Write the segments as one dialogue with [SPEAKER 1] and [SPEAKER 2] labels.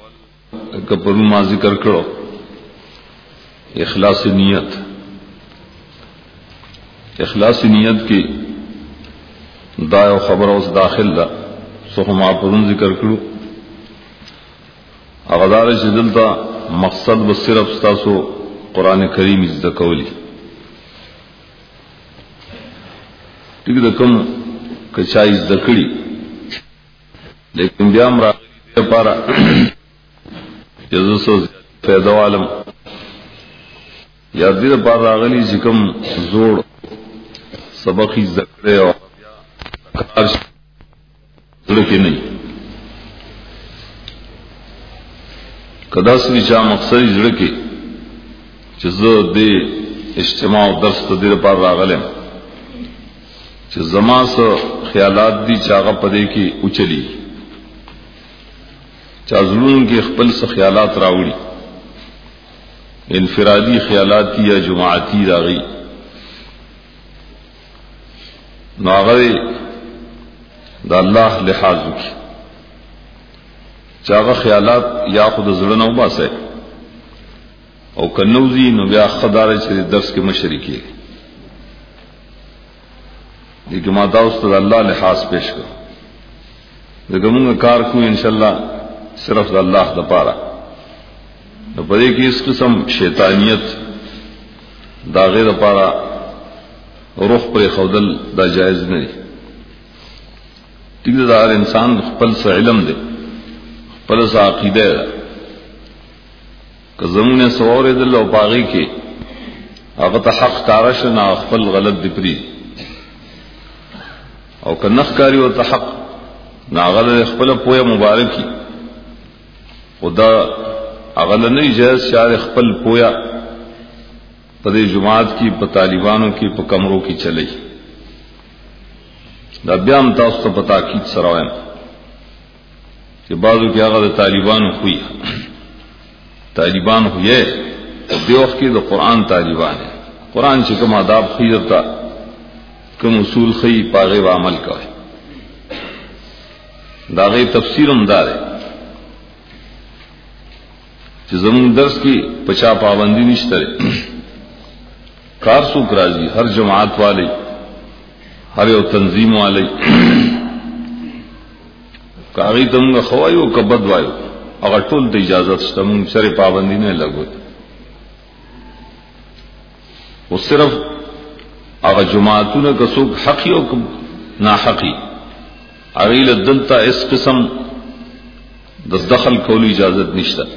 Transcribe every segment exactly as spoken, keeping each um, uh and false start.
[SPEAKER 1] کپرو ما ذکر کړو اخلاص نیت. اخلاص نیت کی دا یو خبر اوس داخل ده سو ما پرون ذکر کړو. هغه دار چې دلته مقصد به صرف تاسو قران کریم زده کولی. ټیک ده کوم کچای زده کړی لیکن بیا امر لپاره یزو سو پیدا عالم یا دې لپاره راغلی چې کوم زوړ سبق ذکر او کار لکه نه کدا سوي چې مقصد زړه کې چې زه دې اجتماع او درس ته دې لپاره راغلم چې زما سره خیالات دي چې هغه پدې کې اوچلي چا زلون کې خپل څه خیالات راوړي انفرادي خیالات یا جماعتي راغي نو هغه د الله لحاظ وکړي چاغه خیالات یا خود زړه نه وباسه او کنوزی نو بیا خدای چې درس کې مشرکی دي چې ما تاسو ته الله لحاظ پیش کړ دغه موږ کار کو ان شاء الله صرف د الله د پاره نو په دې کې اس قسم شیطانیت دا غیر لپاره روح پر خودل دا جایز نه دي. دغه دار انسان خپل څه علم دی خپل څه عقیده ده که زمونه سوور دل او باغی کې هغه ته حق کارش نه خپل غلط دی پری او که نخکاری او ته حق ناغله خپل پوهه مبارکي خدا اغله نه جائز شار خپل پویا په دې جماعت کې په طالبانو کې په کمرو کې چلی دا بیا هم تاسو ته پتا کی سره وایم چې بعضو کې هغه طالبانو خوې طالبان خوې او دیوخ کې د قران طالبان قران چې کوم آداب خیرتا کوم اصول خې پاغه و عمل کوي دا غي تفسیر هم دار چې زمون درس کې پچا پابندی نشته کار سو راځي هر جماعت والی هر یو تنظیم والی کاغی تمغه خوایو کبد وایو هغه ټول د اجازه شته مون سره پابندی نه لګوت او صرف هغه جماعتونه که څوک حقي او ناحقي هغه له دلته اس قسم د دخل کولو اجازه نشته.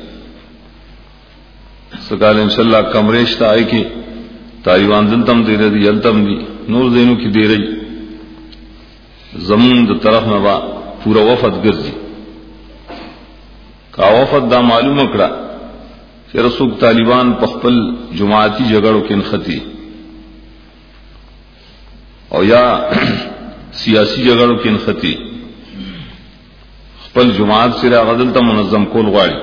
[SPEAKER 1] سکال ان شاء الله کمرېشته آی کی طالبان دلتم دی رہی یلتم دی نور دینو کی دی رہی زمون د طرف نه با پورا وفد ګرځي کا وفد دا معلومه کړه چې رسول طالبان په خپل جماعتي جګړو کې انختی او یا سیاسی جګړو کې انختی خپل جماعت سره غدل ته منظم کول غواړي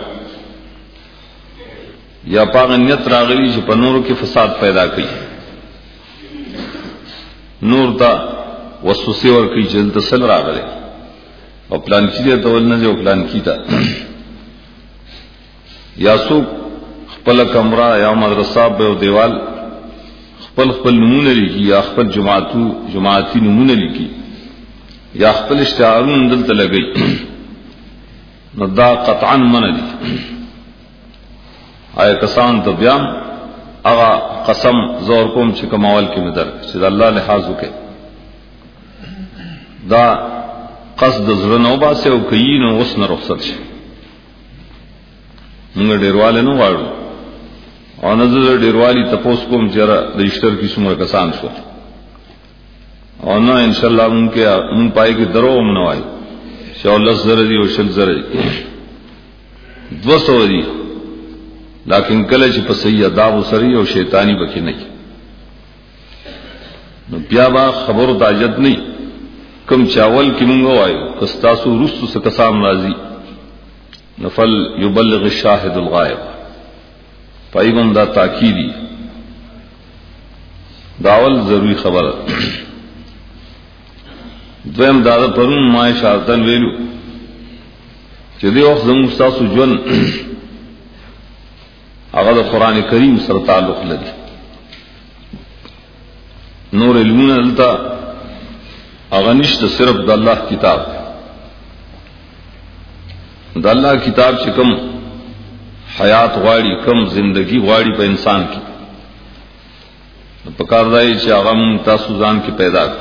[SPEAKER 1] یا پاغه نیت راغلی چې په نورو کې فساد پیدا کړي نور تا وسوسه ور کوي چې تسل راغلی او پلان کې ته ول نه جو پلان کیتا یا سو خپل کمره یا مدرسه به دیوال خپل خپل نمونه لګي یا خپل جماعتو جماعتي نمونه لګي یا خپل اشتهارون دلته لګي نو دا قطعا من دي آیا کسان ته بیا هغه قسم زور کوم چې کماول کې مدر چې الله لحاظ وکړي دا قصد زړه نو باسه او کین او وس نه رخصت شي موږ ډیرواله نو غواړو او نظر ډیروالی تپوس کوم چې د اشتر کې څومره کسان شو او نو ان شاء الله مونږه مونږ پای کې درو منوای چې الله زره دی او شل زره دو سو دی لیکن کله چې په صحیح آداب سره او شیطانی بکې نه نو بیا با خبر د عجت نه کم چاول کې مونږ وایو کستاسو رستو څخه کسان راځي نفل یبلغ الشاهد الغائب پایګم دا تاکیدی داول ضروری خبره دویم دا پرون ما شاهدن ویلو چې دی وخت زموږ تاسو ژوند هغه د قران کریم سره تعلق لري. نور علمونه دلته هغه نشته، صرف د الله کتاب. د الله کتاب چې کوم حیات غواړي، کوم زندگی غواړي په انسان کې، په کار دی چې هغه تاسو ځان کې پیدا کړئ.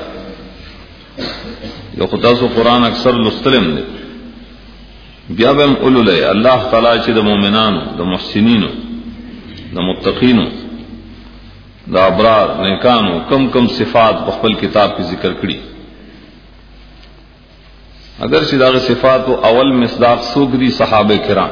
[SPEAKER 1] یو خدای سو قران اکثر لستلم دی، بیا به هم اولولای الله تعالی چې د مؤمنانو، د محسنینو، د متقینو، د ابرار نیکانو کم کم صفات په خپل کتاب کې ذکر کړي. اگر چې دا صفات او اول مصداق سوق دي صحابه کرام،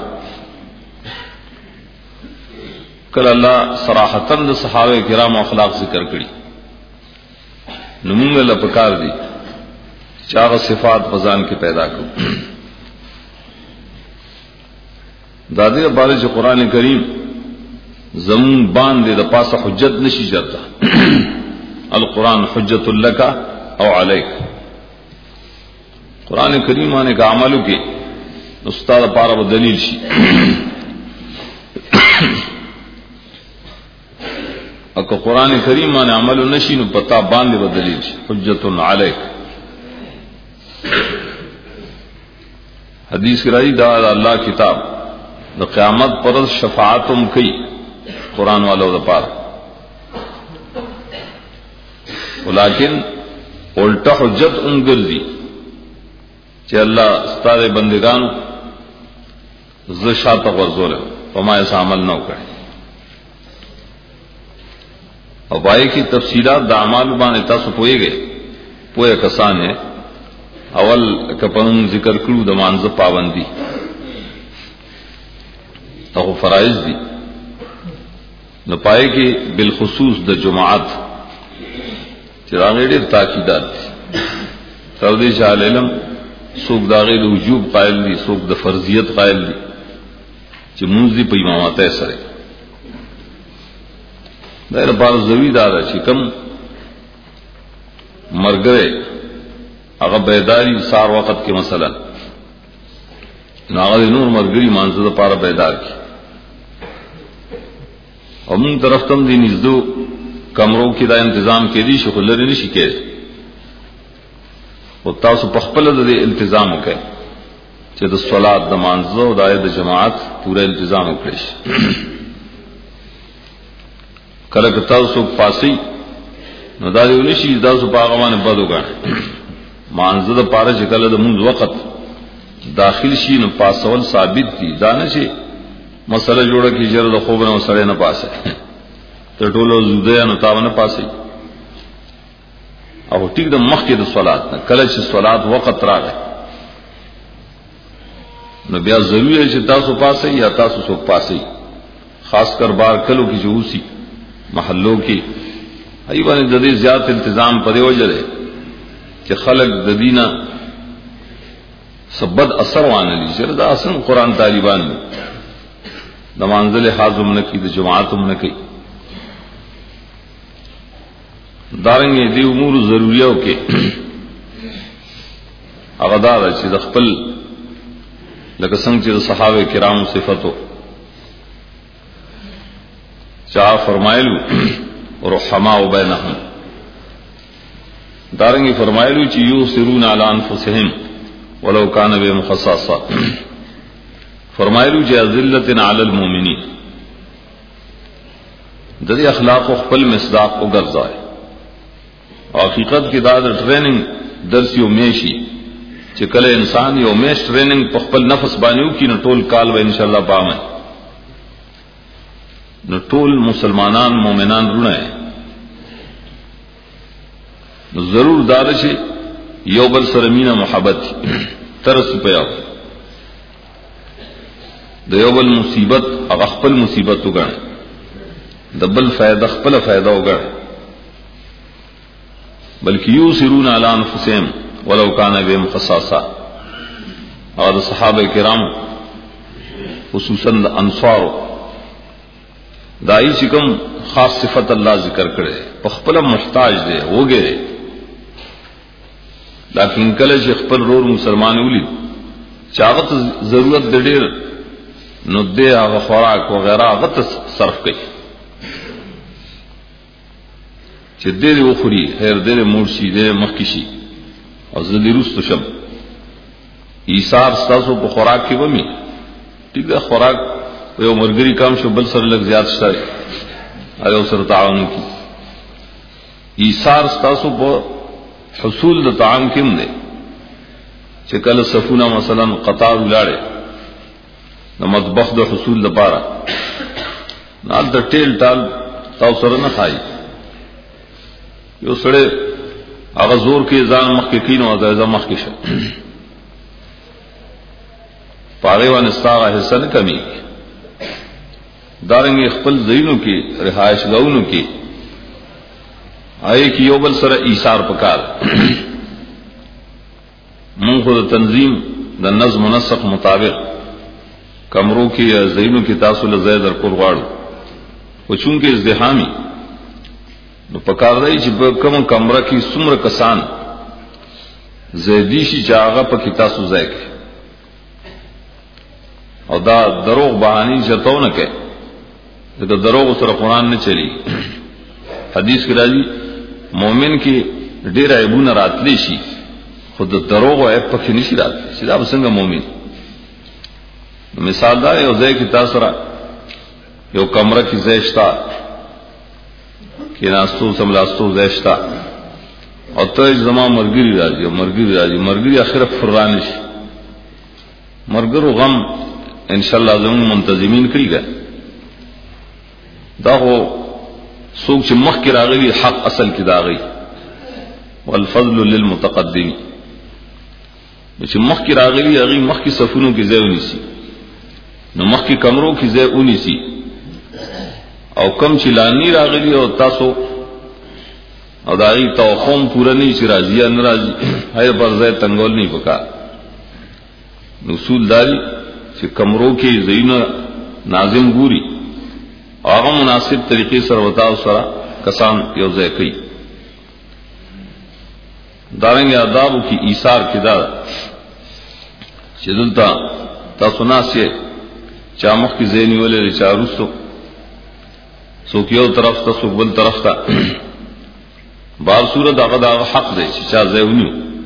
[SPEAKER 1] کله الله صراحتاً د صحابه کرام اخلاق ذکر کړي، نو موږ له پکار دي چې هغه صفات په ځان کې پیدا کړو. دا دې باندې چې قران کریم زمون باندې د پاسه حجت نشي جرتا. القرآن حجت لک او علیک. قران کریم باندې کا عملو کې استاد پاره به دلیل شي. او که قران کریم باندې عملو نشي نو پتا باندې به دلیل شي. حجت علیک. حدیث راځي دا الله کتاب د قیامت پر شفاعتم کوي قرآن والوں دا پار، ولیکن الٹا حجت ان گرزی کہ اللہ ستارے بندگان زشا تغرزول فما ایسا عمل نہ کرے. اور بائی کی تفصیلات دا اعمال بان تاسو پوئے گئے پوئے کسان ہے. اول کپن ذکر کرو دا مانز پابندی تو فرائض دی، نو پائے کہ بالخصوص د جماعت چراغ ډېر تاکیدات سعودي شاه علم سوق داغه د وجوب قائل دي، سوق د فرضیت قائل دي چې مونږ دی په امامت سره. دا لپاره ضروری ده چې کوم مرګره هغه بیداری سار وخت کې مثلا هغه نور مرګري مانزه لپاره بیدار کی. او مون طرف تم دی نزدو کمرو کې دا تنظیم کې دي شو لري نشي کېږي. او تاسو په خپل د التزام وکړئ چې د صلات د مانزه او د د جماعت پورا التزام وکړئ. کله که تاسو پاسي نو دا یو نشي تاسو په هغه باندې بد وګڼئ. مانزه د پاره چې کله د مونږ وخت داخل شي نو پاسول ثابت دي. دا نه شي مسله جوړه کی جره د خوب نه سره نه پاسه ته ټولو زوده نه تاونه پاسي. او ټیک د مخ کې د صلات نه کله چې صلات وخت راغی نو بیا ضروري ہے چې تاسو پاسه یا تاسو څوک پاسه، خاص کر بار کلو کې جوسي محلو کې ایوانه د دې زیات التزام پرې وجره چې خلق د دینه سبد اثر وانه دي چې دا اصل قرآن طالبان د منزل حازم نکی د جماعتم نکی. دارنګه دی امور ضروریو کې هغه دا چې د خپل لکه څنګه چې صحابه کرامو صفاتو چا فرمایلو رحماء بینهم، دارنګه فرمایلو چې یوسرون علی انفسهم ولو کان بهم خصاصه، فرمایلو چې ذلت علی المؤمنین. د دې اخلاق خپل مصداق وګرځای. حقیقت کې دا د ټریننګ درس یو میشي چې کله انسان یو میش ټریننګ په خپل نفس باندې وکړي نو ټول کال به ان شاء الله پامه نو ټول مسلمانان مؤمنان رونه نو ضرور دار شي یو بل سره مینا محبت ترس پیاو د یو بل مصیبت هغه خپل مصیبت وګڼي، د بل فائدہ خپل فائدہ وګڼي، بلکې یوسرون علی انفسهم ولو کان بهم خصاصه. او صحابه کرام خصوصا انصار دای چې کوم خاص صفت الله ذکر کړي په خپل محتاج دی وګړي، لیکن کله چې خپل رور مسلمان ولید چاغت ضرورت د ډیر نو دې هغه خوراک وغیرہ غت صرف کوي چې دې وخوري هر دې مرشي دې مخکشي او زدي رستو شم ایثار تاسو په خوراک کې ومي ټیک ده خوراک یو مرګري کام شو بل سره لږ زیات شته ایو سره تعاون کی ایثار تاسو په حصول د طعام کې نه چې کله صفونه مثلا قطار ولاړې د مطبخ د حصول لپاره نال د ټیل ټال تاسو سره نه خای یو سره هغه زور کې ځان مخ کې کینو او ځان مخ کې شه پاره باندې ستاره حصہ نه کمی دارنګ خپل زینو کې رهائش غونو کې آئے کی یو بل سره ایثار پکار مونږ خو تنظیم د نظم منسق مطابق کمرو کې زینو کې تاسو له زید در کول غواړو او چونکه ازدحامي نو پکار دی چې په کوم کمره کې څومره کسان زیدی شي چې هغه په کې تاسو ځای کې او دا دروغ بهاني چتاونه کې دا دروغ سره قرآن نه چلی حدیث کې راځي مومن کې ډېر عیبونه راتلی شي خود دروغ او عیب پکې نشي راتلی چې دا څنګه مومن مثال دا یو ځای کې تاسو را یو کمره کې ځای شته کې ناستو سملاستو ځای شته او ته زما مرګري راځي مرګري راځي مرګري اخر فران شي مرګرو غم ان شاء الله زموږ منتظمین کړیږي دا هو څوک چې مخ کې راغلي حق اصل کې داغي والفضل للمتقدم چې مخ کې راغلي هغه مخ کې صفونو کې ځای ونیسي نو مخ کې کمرو کې ځای ونیسي او کم چې لانی راغلي او تاسو او داغي توخم پورا نه چې راځي ان راځي هاي پر ځای تنګول نه وکا اصول داري چې کمرو کې زینو ناظم ګوري هغه مناسب طریقې سره وتاو سره کسان یو ځای کوي دارنګ آداب کی ایثار کې دا چې دلته تاسو ناسه چا مخ کې زینی ولې چاروستو څوک یو طرف ته څوک بل طرف ته بار صورت هغه دا حق دی چې چا ځای ونیو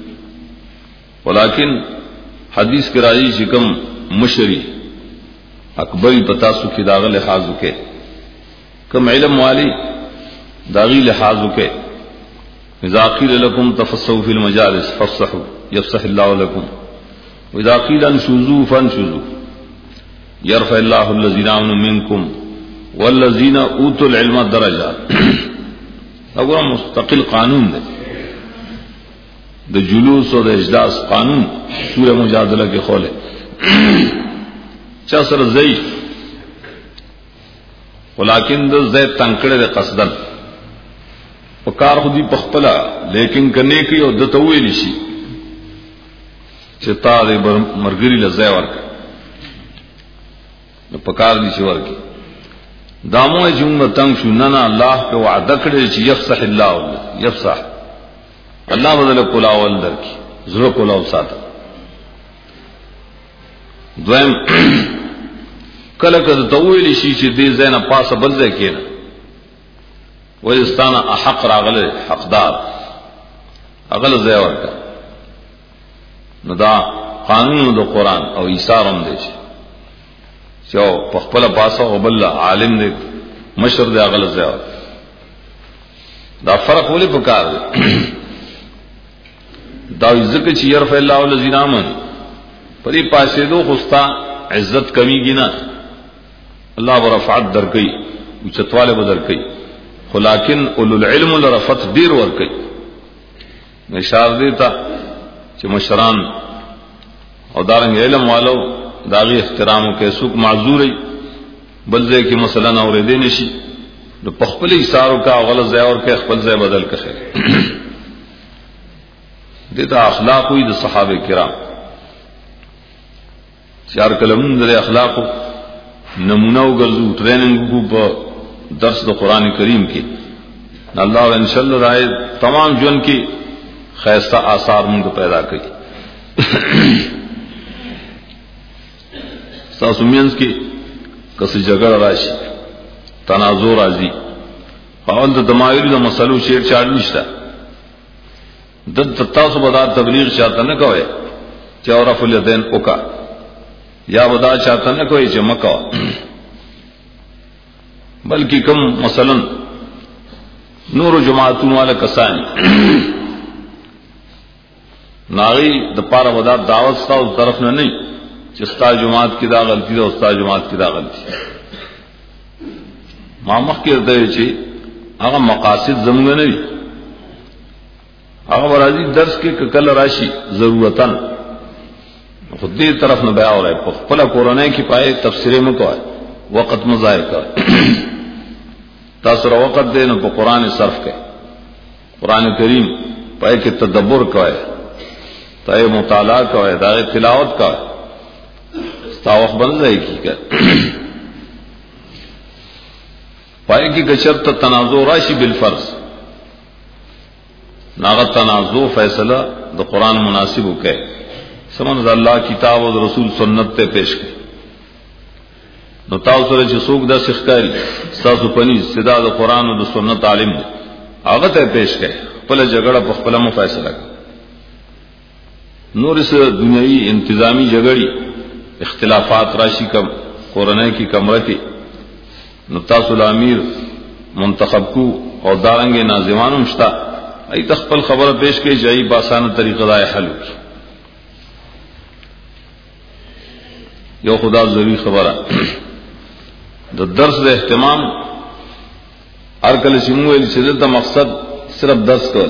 [SPEAKER 1] ولیکن حدیث کې راځي چې کوم مشری اکبری پتا سو کې داغه لحاظ وکړي کم علم والی داغی لحاظ وکړي اذا قيل لكم تفسحوا في المجالس فافسحوا يفسح الله لكم واذا قيل انشزوا فانشزوا يرفع الله الذين آمنوا منكم والذين اوتوا العلم درجات وګوره مستقل قانون دی د جلوس او د اجلاس قانون سوره مجادله کې خوله چا سره ضعیف ولیکن د زید تنکړه د قصدن په کار خو دی پخپلا لیکن کنه کې او د تویل شي چې تا دې مرګري لځای ورک نو په کار دي چې ورکی دامو جمله تنگ شو نه نه الله په وعده کړی چې یفسح الله یفسح الله بدل کولاول درکې زړه کولاو ساته دویم کله کله تویل شي چې دې زینه پاسه بل ځای کېنه وایستانه حق راغله حقدار اغل ځای ورکا نو دا قانون د قران او ایثار هم دی چې په خپل پاسه او بل عالم دې مشر دې اغل ځای ورکا دا فرق ولې پکار دی دا ذکر چې يرفع الله الذين آمنوا پری پاسه دو خستا عزت کمیږي نه الله ورفعت درکې او چتواله بدر کوي ولكن اولو العلم لرفت دیر ور کوي اشاره دیتا چې مشران او دارنګ علم والو داغي احترام او کې سوق معذوري بل ځای کې مثلا اورېدې نشي نو په خپل ایثارو کا غلط ځای اور کې خپل ځای بدل کړي دته اخلاق وي د صحابه کرام چار کلمون د اخلاق نمونه وګرځو ټریننګ کو په درس د قران کریم کې الله ان شاء الله راي تمام جون کې خیسته آثار موږ پیدا کړي تاسو مینس کې کسي جګړه راشي تنازع راځي او د دمایلو د مسلو شیر چاړ نشته د تاسو به دا تبلیغ چاته نه کوي چې اورف الیدین وکا یا ودا چاته نه کوي چې مکا بلکې کوم مثلا نور جماعتونو والا کسان ناغي د پاره ودا دعوت ستاسو طرف نه نه چې ستاسو جماعت کې دا غلطي ده او ستاسو جماعت کې دا غلطي ما مخکې ورته چې هغه مقاصد زموږ نه دي هغه ورازي درس کې کله راشي ضرورتن خو دې طرف نه بیا اورای په خپل قرآنه کې پای تفسیر مکوای وخت مضایع کوي تاسو را وخت دې نو په قران صرف کوي قران کریم پای کې تدبر کوي تای مطالعه کوي دا تلاوت کوي تا وخت باندې کیږي پای کې کچرت تنازع راشي بالفرض ناغه تنازع فیصله د قران مناسب وکړي سمون الله کتاب او رسول سنت ته پیش کړي نو تاسو سره چې څوک دا شخکاری تاسو پني صدا د قران او د سنت عالم هغه ته پیش کړي خپل جګړه په خپل مو فیصله کړي نور سره دنیوي انتظامی جګړې اختلافات راشي کم قرآن کی کمره کې نو تاسو الامیر منتخب کو او دارنګ ناظمانو مشتا ای تخپل خبره پیش کړي جاي باسانه طریقه دا حل یو خدا ضروری خبره د درس د اهتمام هر کله چې موږ چې د مقصد صرف درس کول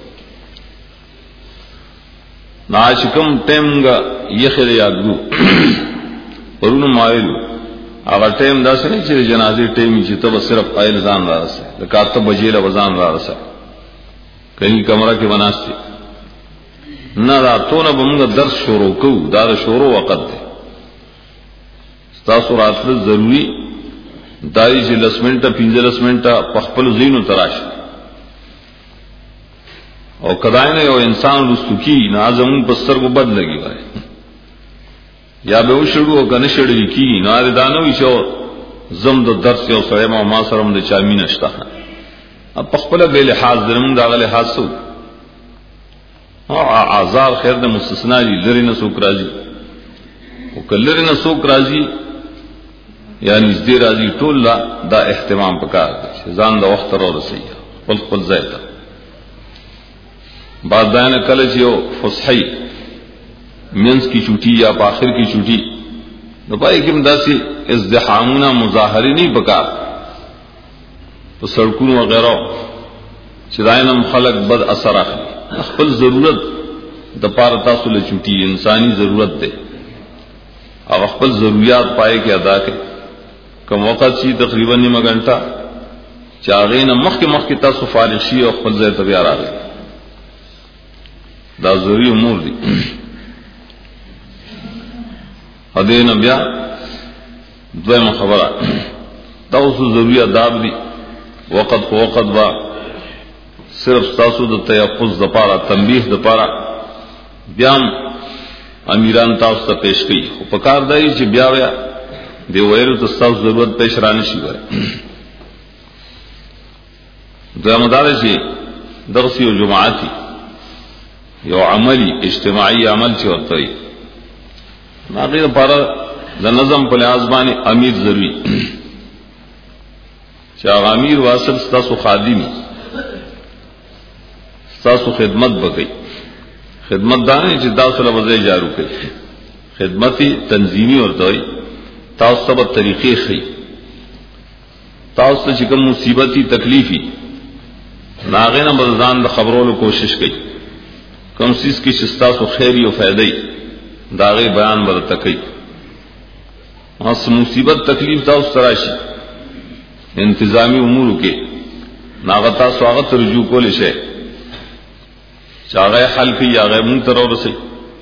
[SPEAKER 1] ناشکم ټیمګه یخره یادو ورونو مایلو هغه ټیم دا سره چې جنازې ټیم چې ته صرف قائل ځان راځي د کاته بجیله وزن راځي کله کمره کې وناسي نه راتونه به موږ درس شروع کوو دا شروع وخت دی تاسو راتل ضروری دای چې لسمنټه پنځلس منټه په خپل زینو تراش او کداینه یو انسان رستوکی نازم په سترګو بد لګي وای یا به وشړو او کنه شړې کی نه دانوي شو زم د درس یو سره ما ما سره د چامي نشته په خپل به لحاظ درم دا غله حاسو او اعذار خیر د مستثنا دي لری نه سوک راځي او کلری نه سوک راځي یعنی نږدې راځي ټول دا اهتمام وکړ ځان د وخت را رسي خپل خپل ځای ته بعد دانه کله چې یو فصحی منس کی چوٹی یا په اخر کی چوٹی نو پای کوم داسي ازدحامونه مظاهره نه وکړ په سړکونو وغیرہ چې داینم خلق بد اثر اخلي خپل ضرورت د پاره تاسو له چوٹی انساني ضرورت ده او خپل ضرورت پای کې ادا کړئ کوم وخت چې تقریبا نیمه غنټه چاغې نه مخکې مخکې تاسو فارغ شي او خپل ځای ته بیا راغلی دا ضروري امور دي هدين بیا دویمه خبره تاسو ضروري آداب دي وقت په وقت با صرف تاسو د تیقظ د پاره تنبیه د پاره بیا امیران تاسو ته پیش کړي خو په کار دی چې بیا بیا دی وایرو ته تاسو ضرورت پېښ رانه شي وای دویمه دا چې درس او جماعتي یو عملی اجتماعي عمل چې ورته وي هغه لپاره د نظم په لحاظ باندې امیر ضروری چې امیر واسط تاسو خادمي تاسو خدمت وکړي خدمت دانه چې تاسو له وځي جارو کوي خدمتي تنظیمي ورته وي تاسو په طریقې خي تاسو چې کوم مصیبتي تکلیفي ناغه نه بلدان د خبرولو کوشش کوي کوم سیس کې چې تاسو خیری او فائدې داغه بیان ورته کوي اس مصیبت تکلیف تاسو تراشي انتظامی امور کې ناغه تاسو هغه ترجو کول شي چاغه حل کې هغه مون تر ورسي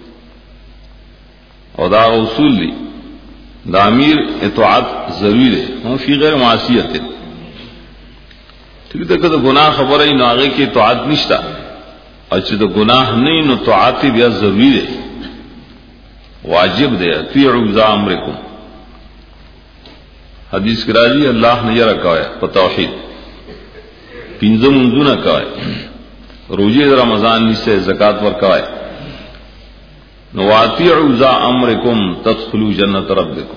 [SPEAKER 1] او دا اصول دي د امیر اطاعت ضروری ده هم فی غیر معصیت ده ټیک ده کله ګناه خبره نه هغه کې اطاعت نشته او چې د ګناه نه نو اطاعت بیا ضروری ده واجب ده اطیعوا ذا امرکم حدیث کی راضی اللہ نے یرا کہا ہے توحید پنځه منځونه کوي روزه رمضان نشته زکات ورکوي نو واطيعوا ذا امركم تدخلوا جنة ربكم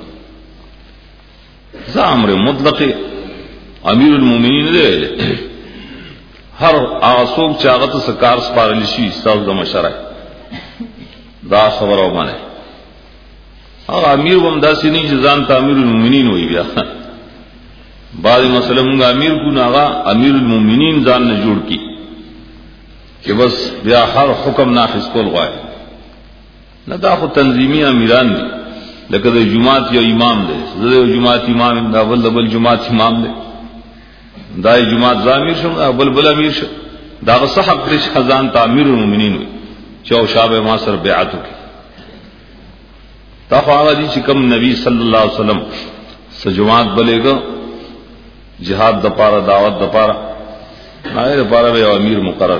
[SPEAKER 1] ذا امر مطلق امیر المؤمنین دی هر اعصاب چاغت سکار سپارل شي استاد د مشره دا خبره ومنه هغه امیر هم داسې نه چې ځان ته امیر المؤمنین وي بیا بعض مسئلہ مونږه امیر کو ناغا امیر المؤمنین ځان نه جوړ کی چې بس بیا هر حکم نافذ کول غواړي نه دا خو تنظیمی امیران دي لکه د جماعت یو امام دی زه د جماعت امام دا بل بل جماعت امام دی دا جماعت زامیر شو بل بل امیر شو دا صحاب کرش خزان تعمیر المؤمنین وي چو شابه ما سره بیعت وکي تا خو هغه دي چې کوم نبی صلی الله علیه وسلم س جماعت بلېګو جہاد د پاره دعوت د پاره نه د پاره یو امیر مقرر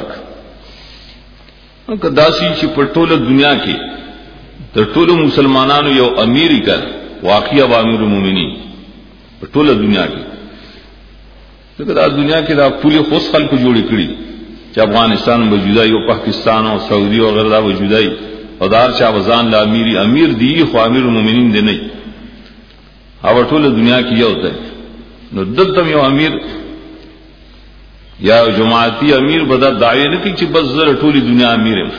[SPEAKER 1] کړه داسي چې په ټوله دنیا کې د ټولو مسلمانانو یو امیر کړ واقعي امیر المؤمنین په ټوله دنیا کې دغه د دنیا کې دا ټول خوش خلکو جوړی کړی چې افغانستان موجوده یو پاکستان او سعودي او غیره دا موجوده او دار چا وزان لا امیر امیر دی خو امیر المؤمنین دی نه او ټوله دنیا کې یو ځای نو دلته یو امیر یا جماعتی امیر بدا دعوی نه کوي چې بس زره ټولي دنیا امیر یم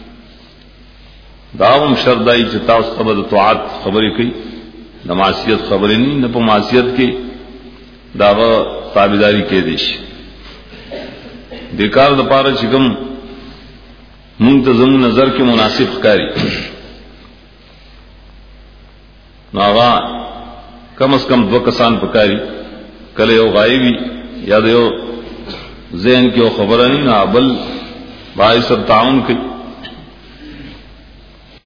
[SPEAKER 1] داوم شردای چې تاسو خبره توعات خبرې کوي د معصیت خبرې نه نه په معصیت کې داغه تابعداري کې دي شي د کار د پاره چې کوم منتظم نظر کې مناسب ښکاری ناغا کم از کم دو کسان پکاري کله یو غایبی یا یو ذهن کې خبره نه بل بای سره تعاون کوي